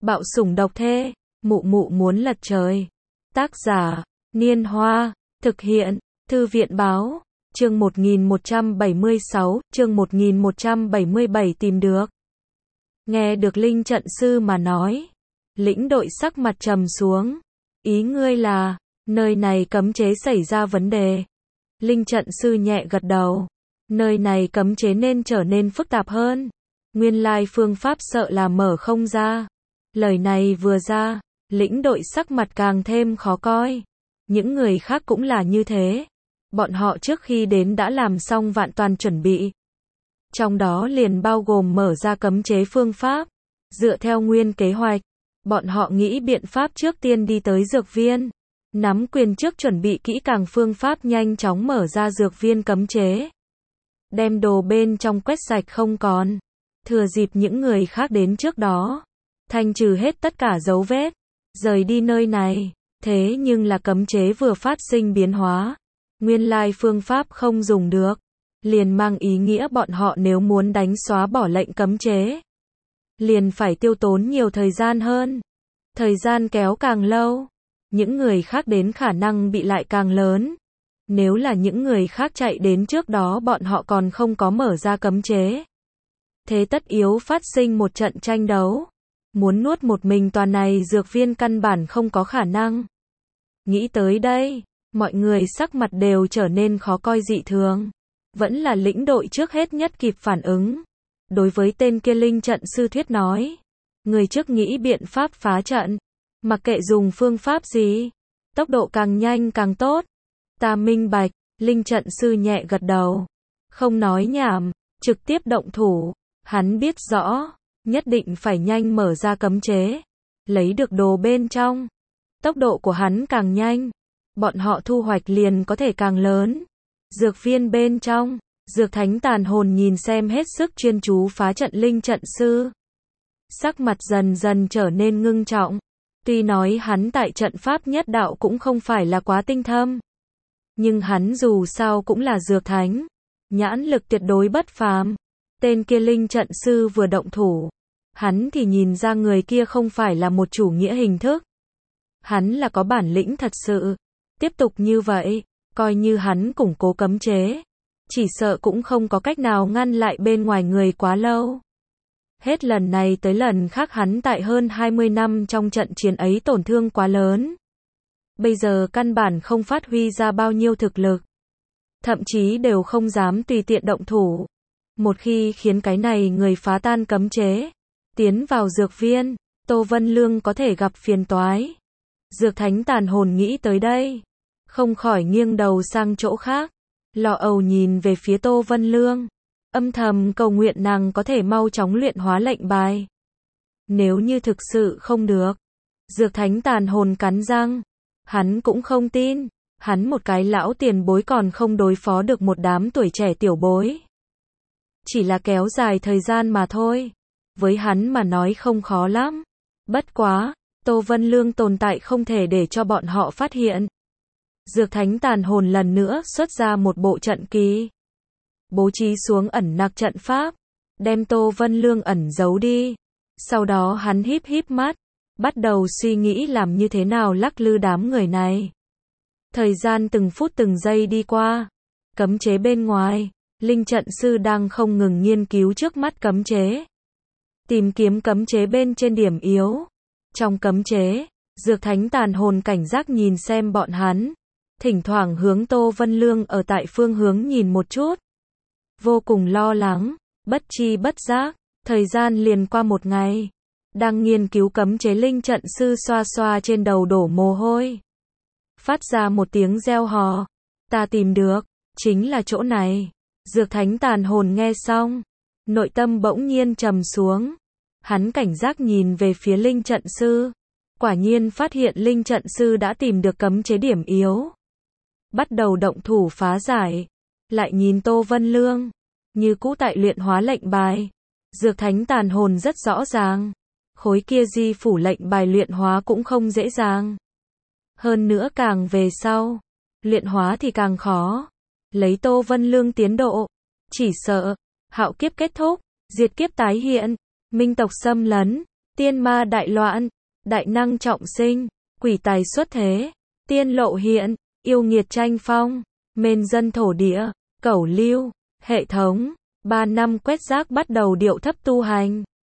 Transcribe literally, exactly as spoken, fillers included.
Bạo sủng độc thê, mụ mụ muốn lật trời. Tác giả, Niên Hoa, thực hiện, Thư viện Báo, chương một nghìn một trăm bảy mươi sáu, chương một nghìn một trăm bảy mươi bảy tìm được. Nghe được Linh trận sư mà nói, lĩnh đội sắc mặt trầm xuống. Ý ngươi là, nơi này cấm chế xảy ra vấn đề. Linh trận sư nhẹ gật đầu. Nơi này cấm chế nên trở nên phức tạp hơn. Nguyên lai phương pháp sợ là mở không ra. Lời này vừa ra, lĩnh đội sắc mặt càng thêm khó coi. Những người khác cũng là như thế. Bọn họ trước khi đến đã làm xong vạn toàn chuẩn bị. Trong đó liền bao gồm mở ra cấm chế phương pháp. Dựa theo nguyên kế hoạch, bọn họ nghĩ biện pháp trước tiên đi tới dược viên. Nắm quyền trước chuẩn bị kỹ càng phương pháp nhanh chóng mở ra dược viên cấm chế. Đem đồ bên trong quét sạch không còn. Thừa dịp những người khác đến trước đó. Thanh trừ hết tất cả dấu vết. Rời đi nơi này. Thế nhưng là cấm chế vừa phát sinh biến hóa. Nguyên lai phương pháp không dùng được. Liền mang ý nghĩa bọn họ nếu muốn đánh xóa bỏ lệnh cấm chế. Liền phải tiêu tốn nhiều thời gian hơn. Thời gian kéo càng lâu. Những người khác đến khả năng bị lại càng lớn. Nếu là những người khác chạy đến trước đó bọn họ còn không có mở ra cấm chế. Thế tất yếu phát sinh một trận tranh đấu. Muốn nuốt một mình toàn này dược viên căn bản không có khả năng. Nghĩ tới đây, mọi người sắc mặt đều trở nên khó coi dị thường. Vẫn là lĩnh đội trước hết nhất kịp phản ứng. Đối với tên kia Linh trận sư thuyết nói. Người trước nghĩ biện pháp phá trận. Mặc kệ dùng phương pháp gì. Tốc độ càng nhanh càng tốt. Ta minh bạch, Linh trận sư nhẹ gật đầu. Không nói nhảm, trực tiếp động thủ. Hắn biết rõ, nhất định phải nhanh mở ra cấm chế. Lấy được đồ bên trong. Tốc độ của hắn càng nhanh. Bọn họ thu hoạch liền có thể càng lớn. Dược viên bên trong. Dược thánh tàn hồn nhìn xem hết sức chuyên chú phá trận Linh trận sư. Sắc mặt dần dần trở nên ngưng trọng. Tuy nói hắn tại trận pháp nhất đạo cũng không phải là quá tinh thâm. Nhưng hắn dù sao cũng là dược thánh. Nhãn lực tuyệt đối bất phàm. Tên kia Linh trận sư vừa động thủ. Hắn thì nhìn ra người kia không phải là một chủ nghĩa hình thức. Hắn là có bản lĩnh thật sự. Tiếp tục như vậy, coi như hắn củng cố cấm chế. Chỉ sợ cũng không có cách nào ngăn lại bên ngoài người quá lâu. Hết lần này tới lần khác hắn tại hơn hai mươi năm trong trận chiến ấy tổn thương quá lớn. Bây giờ căn bản không phát huy ra bao nhiêu thực lực. Thậm chí đều không dám tùy tiện động thủ. Một khi khiến cái này người phá tan cấm chế, tiến vào dược viên, Tô Vân Lương có thể gặp phiền toái. Dược thánh tàn hồn nghĩ tới đây. Không khỏi nghiêng đầu sang chỗ khác. Lo âu nhìn về phía Tô Vân Lương. Âm thầm cầu nguyện nàng có thể mau chóng luyện hóa lệnh bài. Nếu như thực sự không được. Dược thánh tàn hồn cắn răng. Hắn cũng không tin. Hắn một cái lão tiền bối còn không đối phó được một đám tuổi trẻ tiểu bối. Chỉ là kéo dài thời gian mà thôi. Với hắn mà nói không khó lắm. Bất quá, Tô Vân Lương tồn tại không thể để cho bọn họ phát hiện. Dược thánh tàn hồn lần nữa xuất ra một bộ trận kỳ. Bố trí xuống ẩn nặc trận pháp. Đem Tô Vân Lương ẩn giấu đi. Sau đó hắn híp híp mắt. Bắt đầu suy nghĩ làm như thế nào lắc lư đám người này. Thời gian từng phút từng giây đi qua. Cấm chế bên ngoài. Linh trận sư đang không ngừng nghiên cứu trước mắt cấm chế. Tìm kiếm cấm chế bên trên điểm yếu. Trong cấm chế, dược thánh tàn hồn cảnh giác nhìn xem bọn hắn. Thỉnh thoảng hướng Tô Vân Lương ở tại phương hướng nhìn một chút. Vô cùng lo lắng, bất chi bất giác, thời gian liền qua một ngày. Đang nghiên cứu cấm chế Linh trận sư xoa xoa trên đầu đổ mồ hôi. Phát ra một tiếng reo hò. Ta tìm được, chính là chỗ này. Dược thánh tàn hồn nghe xong. Nội tâm bỗng nhiên trầm xuống. Hắn cảnh giác nhìn về phía Linh trận sư. Quả nhiên phát hiện Linh trận sư đã tìm được cấm chế điểm yếu. Bắt đầu động thủ phá giải. Lại nhìn Tô Vân Lương. Như cũ tại luyện hóa lệnh bài. Dược thánh tàn hồn rất rõ ràng. Khối kia di phủ lệnh bài luyện hóa cũng không dễ dàng. Hơn nữa càng về sau. Luyện hóa thì càng khó. Lấy Tô Vân Lương tiến độ. Chỉ sợ. Hạo kiếp kết thúc. Diệt kiếp tái hiện. Minh tộc xâm lấn. tiên ma đại loạn, đại năng trọng sinh, quỷ tài xuất thế, tiên lộ hiện, yêu nghiệt tranh phong, mên dân thổ địa, cẩu lưu, hệ thống, ba năm quét rác bắt đầu điệu thấp tu hành.